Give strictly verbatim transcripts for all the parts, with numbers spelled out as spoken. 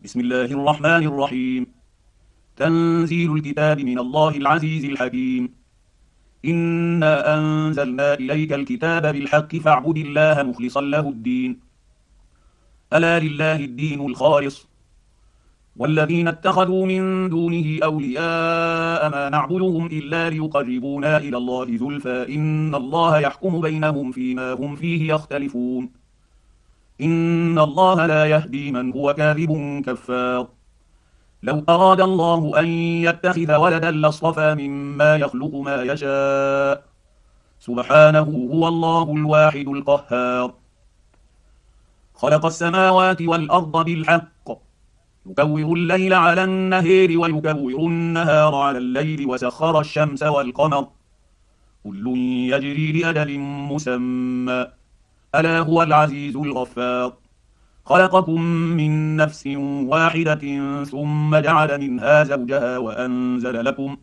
بسم الله الرحمن الرحيم. تنزيل الكتاب من الله العزيز الحكيم. إنا أنزلنا إليك الكتاب بالحق فاعبد الله مخلصا له الدين. ألا لله الدين الخالص. والذين اتخذوا من دونه أولياء ما نعبدهم إلا ليقربونا إلى الله زلفى إن الله يحكم بينهم فيما هم فيه يختلفون. إن الله لا يهدي من هو كاذب كفار. لو أراد الله أن يتخذ ولدا لاصطفى مما يخلق ما يشاء. سبحانه هو الله الواحد القهار. خلق السماوات والأرض بالحق يكور الليل على النهار ويكور النهار على الليل وسخر الشمس والقمر كل يجري لأجل مسمى ألا هو العزيز الغفار. خلقكم من نفس واحدة ثم جعل منها زوجها وأنزل لكم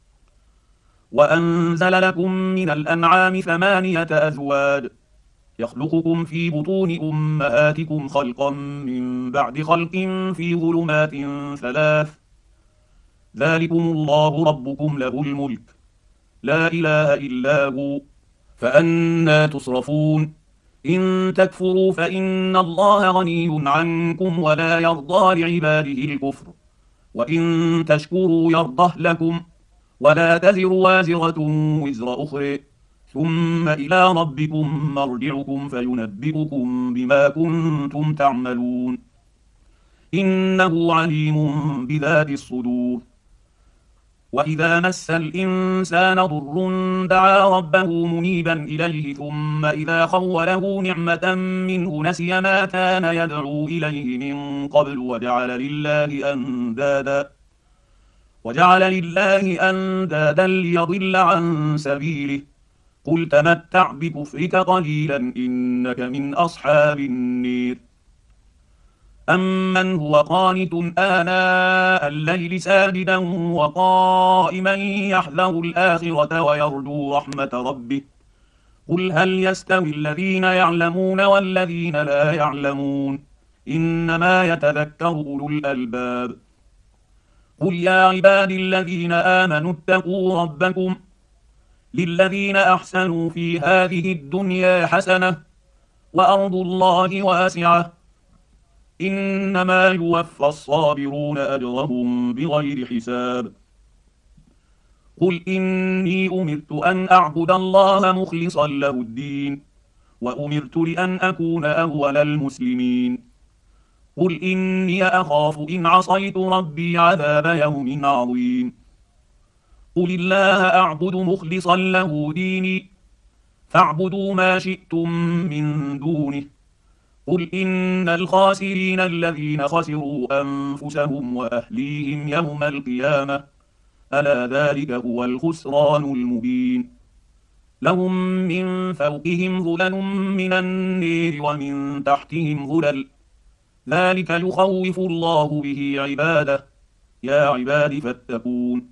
وأنزل لكم من الأنعام ثمانية أزواج يخلقكم في بطون أمهاتكم خلقا من بعد خلق في ظلمات ثلاث ذلكم الله ربكم له الملك لا إله إلا هو فأنى تصرفون. إن تكفروا فإن الله غني عنكم ولا يرضى لعباده الكفر وإن تشكروا يرضه لكم ولا تزر وازرة وزر أخرى ثم إلى ربكم مرجعكم فينبئكم بما كنتم تعملون. إنه عليم بذات الصدور. وإذا مس الإنسان ضر دعا ربه منيبا إليه ثم إذا خوله نعمة منه نسي ما كان يدعو إليه من قبل وجعل لله أندادا وجعل لله أندادا ليضل عن سبيله قل تمتع بكفرك قليلا إنك من أصحاب النير. أمن هو قانت آناء الليل ساجدا وقائما يحذر الآخرة ويرجو رحمة ربه قل هل يستوي الذين يعلمون والذين لا يعلمون إنما يتذكر أولو الألباب. قل يا عبادي الذين آمنوا اتقوا ربكم للذين أحسنوا في هذه الدنيا حسنة وأرض الله واسعة إنما يوفى الصابرون أجرهم بغير حساب. قل إني أمرت أن أعبد الله مخلصا له الدين وأمرت لأن أكون أول المسلمين. قل إني أخاف إن عصيت ربي عذاب يوم عظيم. قل الله أعبد مخلصا له ديني فاعبدوا ما شئتم من دونه. قل إن الخاسرين الذين خسروا أنفسهم وأهليهم يوم القيامة ألا ذلك هو الخسران المبين. لهم من فوقهم ظلل من النير ومن تحتهم ظلل ذلك يخوف الله به عباده يا عباد فاتقون.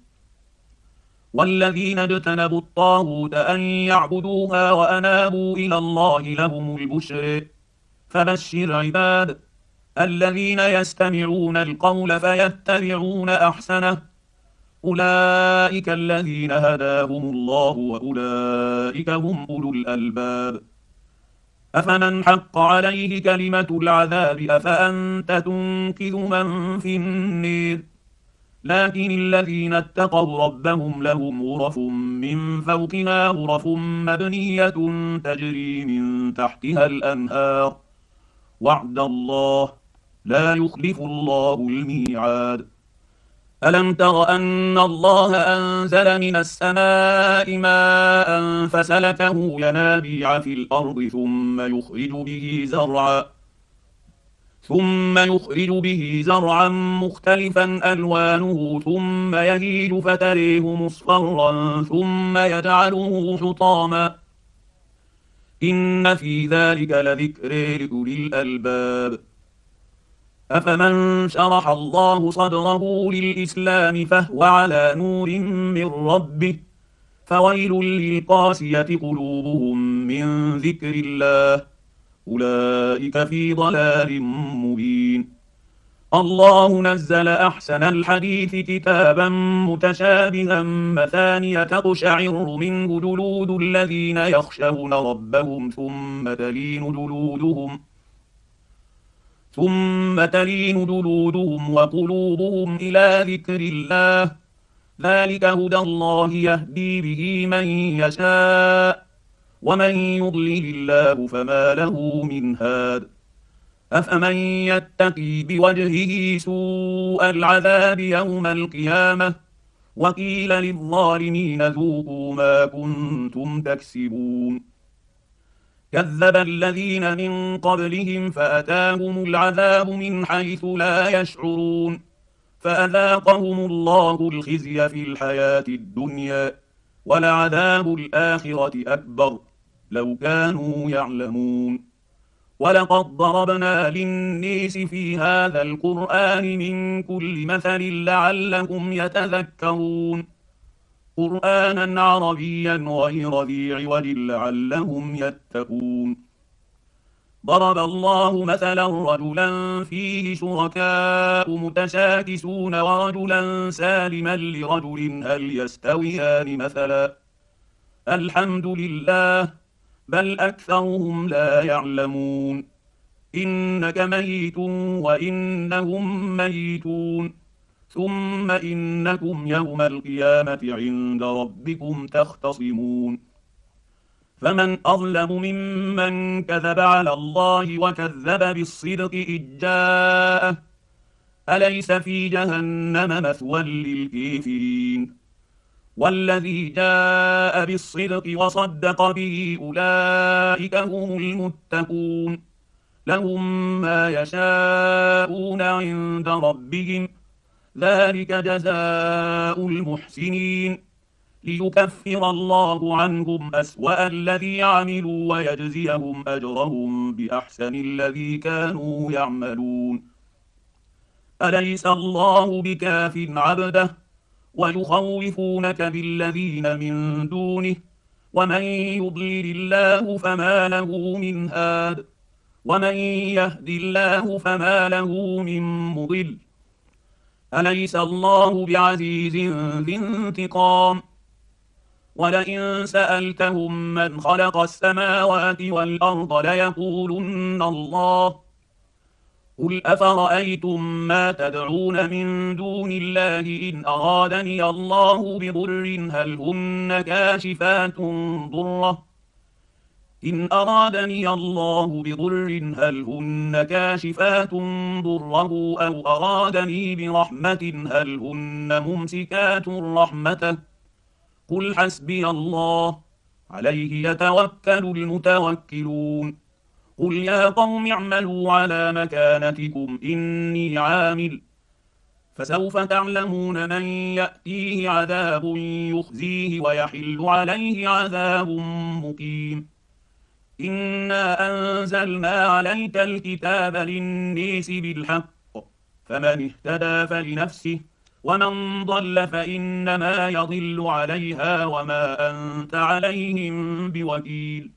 والذين اجتنبوا الطاغوت أن يعبدوها وأنابوا إلى الله لهم البشر فبشر عباد الذين يستمعون القول فيتبعون أحسنه أولئك الذين هداهم الله وأولئك هم أولو الألباب. أفمن حق عليه كلمة العذاب أفأنت تنقذ من في النير لكن الذين اتقوا ربهم لهم غرف من فوقها غرف مبنية تجري من تحتها الأنهار وعد الله لا يخلف الله الميعاد. ألم تر أن الله أنزل من السماء ماء فسلكه ينابيع في الأرض ثم يخرج به زرعا ثم يخرج به زرعا مختلفا ألوانه ثم يهيج فتريه مصفرا ثم يجعله حطاما إن في ذلك لذكر لأولي الألباب. أفمن شرح الله صدره للإسلام فهو على نور من ربه فويل للقاسية قلوبهم من ذكر الله أولئك في ضلال مبين. الله نزل أحسن الحديث كتابا متشابها مثانية تقشعر منه جلود الذين يخشون ربهم ثم تلين جلودهم ثم تلين جلودهم وقلوبهم إلى ذكر الله، ذلك هدى الله يهدي به من يشاء، ومن يضلل الله فما له من هاد. أفمن يتقي بوجهه سوء العذاب يوم القيامة وقيل للظالمين ذوقوا ما كنتم تكسبون. كذب الذين من قبلهم فأتاهم العذاب من حيث لا يشعرون، فأذاقهم الله الخزي في الحياة الدنيا، ولعذاب الآخرة أكبر لو كانوا يعلمون. ولقد ضربنا للناس في هذا القرآن من كل مثل لعلهم يتذكرون، قرآنا عربيا غير ذي عوج لعلهم يتقون. ضرب الله مثلا رجلا فيه شركاء متشاكسون ورجلا سالما لرجل هل يستويان مثلا، الحمد لله بل أكثرهم لا يعلمون. إنك ميت وإنهم ميتون ثم إنكم يوم القيامة عند ربكم تختصمون. فمن أظلم ممن كذب على الله وكذب بالصدق إذ جاءه، أليس في جهنم مثوى للكافرين؟ والذي جاء بالصدق وصدق به أولئك هم المتقون، لهم ما يشاءون عند ربهم، ذلك جزاء المحسنين، ليكفر الله عنهم أسوأ الذي عملوا ويجزيهم أجرهم بأحسن الذي كانوا يعملون. أليس الله بكاف عبده ويخوفونك بالذين من دونه، ومن يضلل الله فما له من هاد، ومن يهد الله فما له من مضل. أليس الله بعزيز ذي انتقام؟ ولئن سألتهم من خلق السماوات والأرض ليقولن الله، قل أفرأيتم ما تدعون من دون الله إن أرادني الله بضر هل هن كاشفات ضره إن أرادني الله بضر هل هن كاشفات ضره أو أرادني برحمة هل هن ممسكات رحمته، قل حسبي الله عليه يتوكل المتوكلون. قل يا قوم اعملوا على مكانتكم إني عامل، فسوف تعلمون من يأتيه عذاب يخزيه ويحل عليه عذاب مقيم. إنا أنزلنا عليك الكتاب للناس بالحق، فمن اهتدى فلنفسه ومن ضل فإنما يضل عليها وما أنت عليهم بوكيل.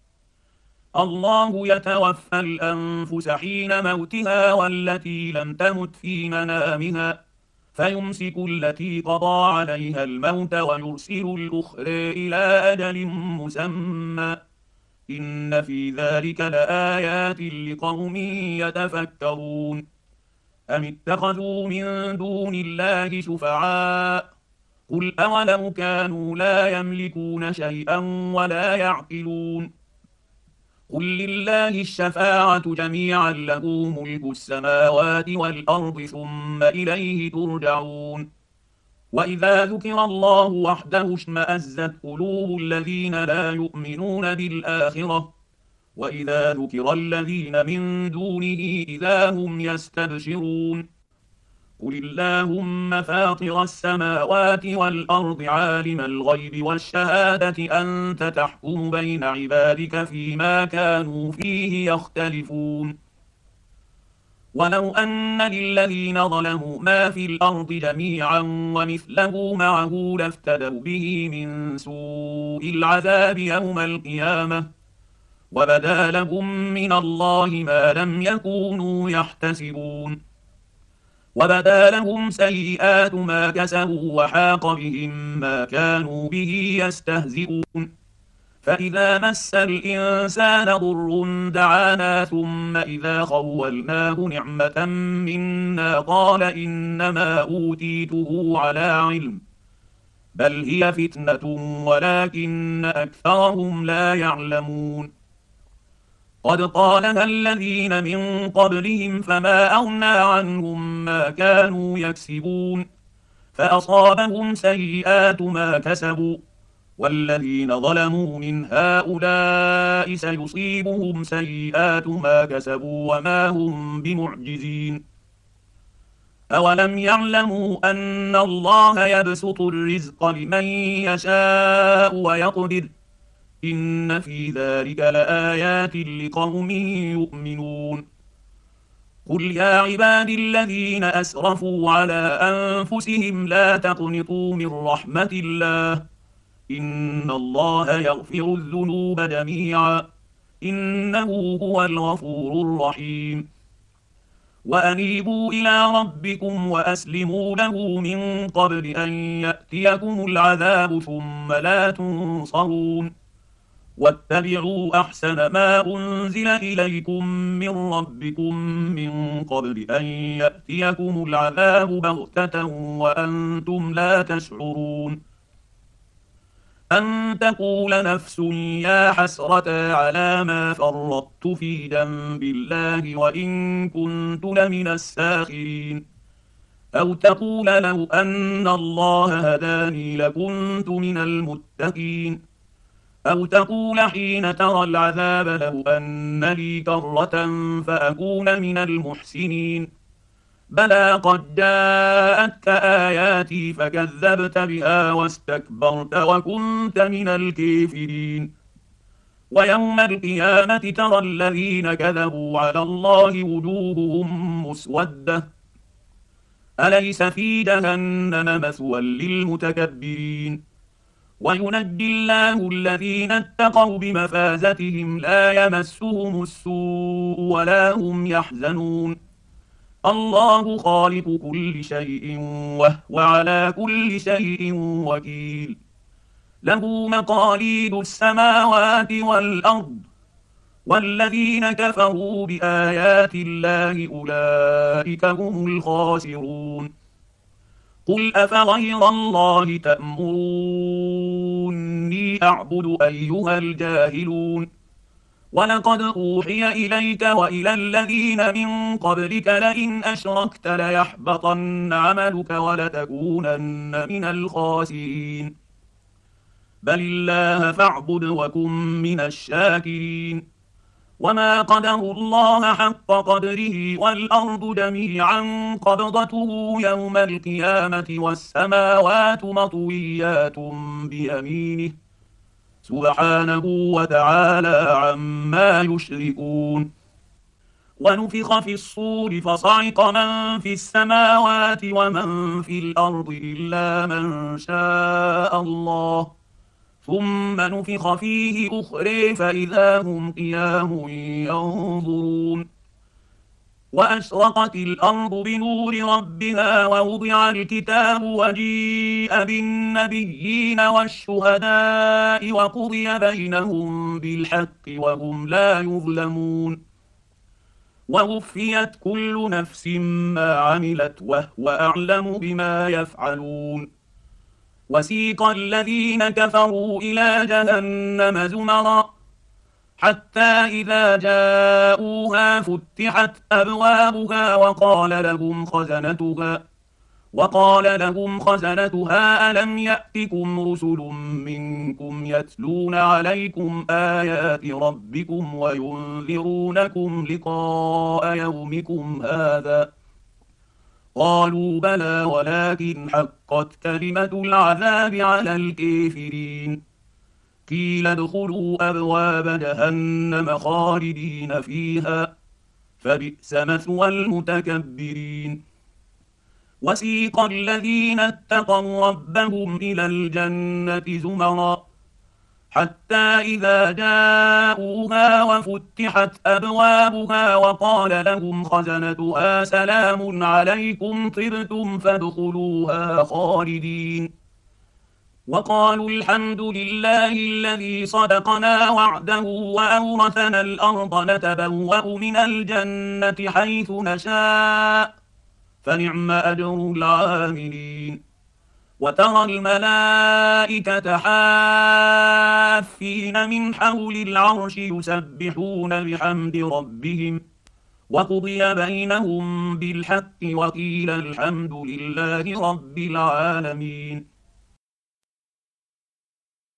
الله يتوفى الأنفس حين موتها والتي لم تمت في منامها، فيمسك التي قضى عليها الموت ويرسل الأخرى إلى أجل مسمى، إن في ذلك لآيات لقوم يتفكرون. أم اتخذوا من دون الله شفعاء، قل أولو كانوا لا يملكون شيئا ولا يعقلون، قل لله الشفاعة جميعا له ملك السماوات والأرض ثم إليه ترجعون. وإذا ذكر الله وحده اشمأزت قلوب الذين لا يؤمنون بالآخرة، وإذا ذكر الذين من دونه إذا هم يستبشرون. قل اللهم فاطر السماوات والأرض عالم الغيب والشهادة أنت تحكم بين عبادك فيما كانوا فيه يختلفون. ولو أن للذين ظلموا ما في الأرض جميعا ومثله معه لافتدوا به من سوء العذاب يوم القيامة، وبدا لهم من الله ما لم يكونوا يحتسبون. وبدا لهم سيئات ما كسبوا وحاق بهم ما كانوا به يستهزئون فإذا مس الإنسان ضر دعانا ثم إذا خولناه نعمة منا قال إنما أوتيته على علم بل هي فتنة ولكن أكثرهم لا يعلمون قد قالها الذين من قبلهم فما أغنى عنهم ما كانوا يكسبون فأصابهم سيئات ما كسبوا والذين ظلموا من هؤلاء سيصيبهم سيئات ما كسبوا وما هم بمعجزين أولم يعلموا أن الله يبسط الرزق لمن يشاء ويقدر إن في ذلك لآيات لقوم يؤمنون قل يا عبادي الذين أسرفوا على أنفسهم لا تقنطوا من رحمة الله إن الله يغفر الذنوب جميعا إنه هو الغفور الرحيم وأنيبوا إلى ربكم وأسلموا له من قبل أن يأتيكم العذاب ثم لا تنصرون واتبعوا أحسن ما أنزل إليكم من ربكم من قبل أن يأتيكم العذاب بغتة وأنتم لا تشعرون أن تقول نفس يا حسرة على ما فرطت في جنب الله وإن كنت لمن الساخرين أو تقول لو أن الله هداني لكنت من المتقين أو تقول حين ترى العذاب لو أن لي كرة فأكون من المحسنين بلى قد جاءتك آياتي فكذبت بها واستكبرت وكنت من الكافرين ويوم القيامة ترى الذين كذبوا على الله وجوههم مسودة أليس في جهنم مثوى للمتكبرين وينجي الله الذين اتقوا بمفازتهم لا يمسهم السوء ولا هم يحزنون الله خالق كل شيء وهو على كل شيء وكيل له مقاليد السماوات والأرض والذين كفروا بآيات الله أولئك هم الخاسرون قل أفغير الله تأمروني أعبد أيها الجاهلون ولقد أوحي إليك وإلى الذين من قبلك لئن أشركت ليحبطن عملك ولتكونن من الخاسرين بل الله فاعبد وكن من الشاكرين وما قدروا الله حق قدره والأرض جميعا قبضته يوم القيامة والسماوات مطويات بيمينه سبحانه وتعالى عما يشركون ونفخ في الصور فصعق من في السماوات ومن في الأرض إلا من شاء الله ثم نفخ فيه أخرى فإذا هم قيام ينظرون وأشرقت الأرض بنور ربها ووضع الكتاب وجيء بالنبيين والشهداء وقضي بينهم بالحق وهم لا يظلمون ووفيت كل نفس ما عملت وهو أعلم بما يفعلون وسيق الذين كفروا إلى جهنم زمرا حتى إذا جاءوها فتحت أبوابها وقال لهم خزنتها وقال لهم خزنتها ألم يأتكم رسل منكم يتلون عليكم آيات ربكم وينذرونكم لقاء يومكم هذا قالوا بلى ولكن حقت كلمة العذاب على الكافرين قيل ادخلوا أبواب جهنم خالدين فيها فبئس مثوى المتكبرين وسيق الذين اتقوا ربهم إلى الجنة زمرا حتى إذا جاءوها وفتحت أبوابها وقال لهم خزنتها سلام عليكم طبتم فادخلوها خالدين وقالوا الحمد لله الذي صدقنا وعده وأورثنا الأرض نتبوأ من الجنة حيث نشاء فنعم أجر العاملين وترى الملائكة حافين من حول العرش يسبحون بحمد ربهم وقضي بينهم بالحق وقيل الحمد لله رب العالمين.